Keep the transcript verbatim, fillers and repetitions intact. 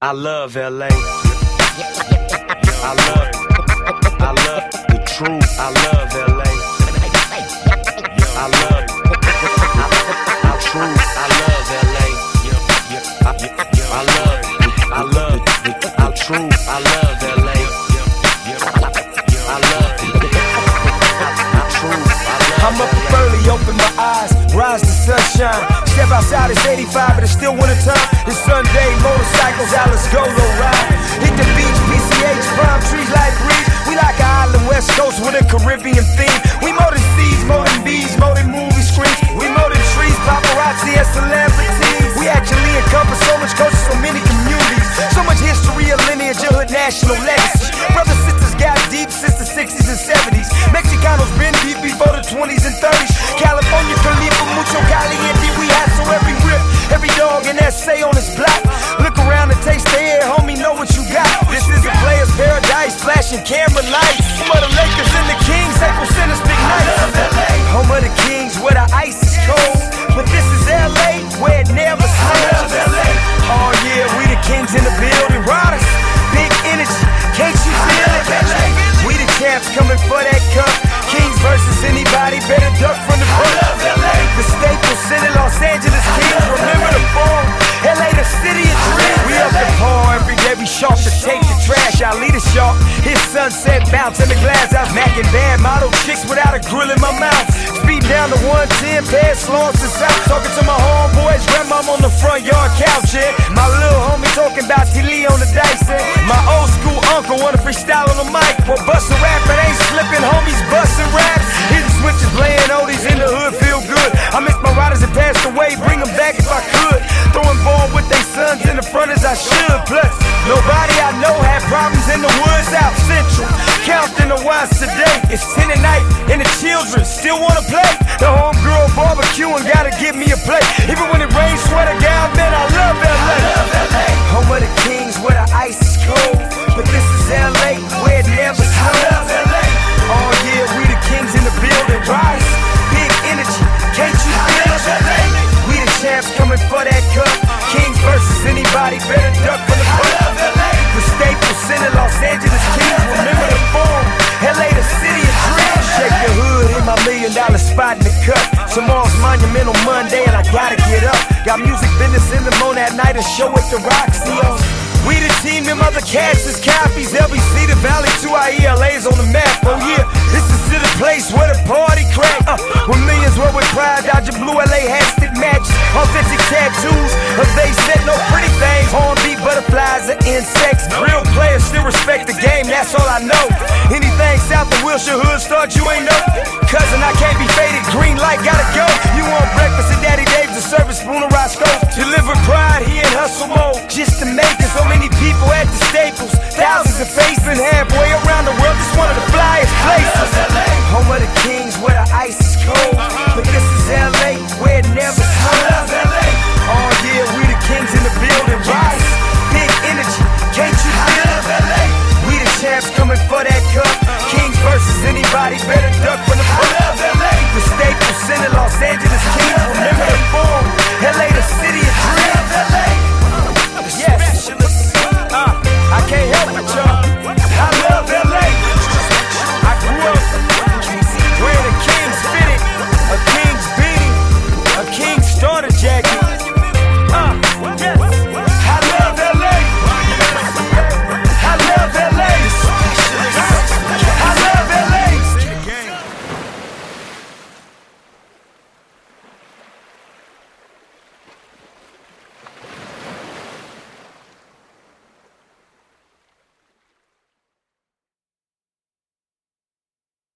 I love L A. I love, I love the truth. I love L A. I love, I truth. I love L A. I love, I love, I truth. I love L A. I love, I truth. I'm up early, open my eyes, rise to sunshine. Step outside, it's eighty-five, but it's still winter time. It's Sunday, motorcycles out, let's go, low ride. Hit the beach, P C H, palm trees like breeze. We like an island west coast with a Caribbean theme. We more than seas, more than bees, more than movie screens. We more than trees, paparazzi and celebrities. We actually encompass so much culture, so many communities. So much history, a lineage, a hood, national legacy. Brothers, sisters got deep since the sixties and seventies. Mexicanos been deep before the twenties and thirties. California, Califa, mucho caliente. We had so every whip, every dog and that say on his block. Look around and taste the air, homie, know what you got. This is a player's paradise, flashing camera lights. Home of the Lakers and the Kings, April Center's big night. Home of the Kings, where the ice is cold. But this is L A, where it never snows. Oh yeah, we the kings in the building. Riders, big energy, can't you feel it? We the champs coming for that cup. Kings versus anybody, better duck from the front. The Staples City, Los Angeles Kings, remember the form. L A, the city of dreams. We up the par every day, we sharp to take the trash. Our leader sharp, his sunset bounce in the glass. I was macking bad model chicks without a grill in my mouth. Speed down to one ten, past Lawrence and South. Talking to my homeboys, grandmom on the front yard couch, yeah. My little homie talking about T. Lee on the dice, yeah. My old school uncle wanna freestyle on the mic. Well, bust a rap, it ain't slipping, homies bustin' raps. Hitting switches, playing oldies in the hood, feel good. I miss my riders that passed away, bring them back if I could. Throwing ball with they sons in the front as I should. Plus, nobody I know had problems in the woods out central. Counting the ones today, it's ten at night, and the children still wanna play. The homegirl barbecuing, gotta give me a plate. Even when it rains, swear to God, man, I love L A. Home of the Kings, where the ice is cold. But this is L A, where it never snows. Oh yeah, we the kings in the building. Rise, big energy, can't you feel it? We the champs coming for that cup. Kings versus anybody, better duck from the front. The Staples Center, Los Angeles Kings, remember the form. L A, the city of dreams. Shake the hood, hit my million dollar spot in the cut. Tomorrow's Monumental Monday and I gotta get up. Got music business in the morning at night, a show at the Roxy. We the team, them other cats is copies. L B C, the Valley, two I E L A's on the map. Oh yeah, this is to the place where the party crack. Uh, with millions wear with pride, Dodger blue L A hashtag matches. Authentic tattoos, of they said no pretty things. Hornbeat butterflies and insects. Real players still respect the game, that's all I know. Anything south of Wilshire Hood start, you ain't know. Cousin, I can't be faded, green light, gotta go. You want breakfast at Daddy Dave's, a service spoon of Roscoe. Deliver pride, he in hustle mode, just to make it. So many people at the Staples, thousands of faces halfway around.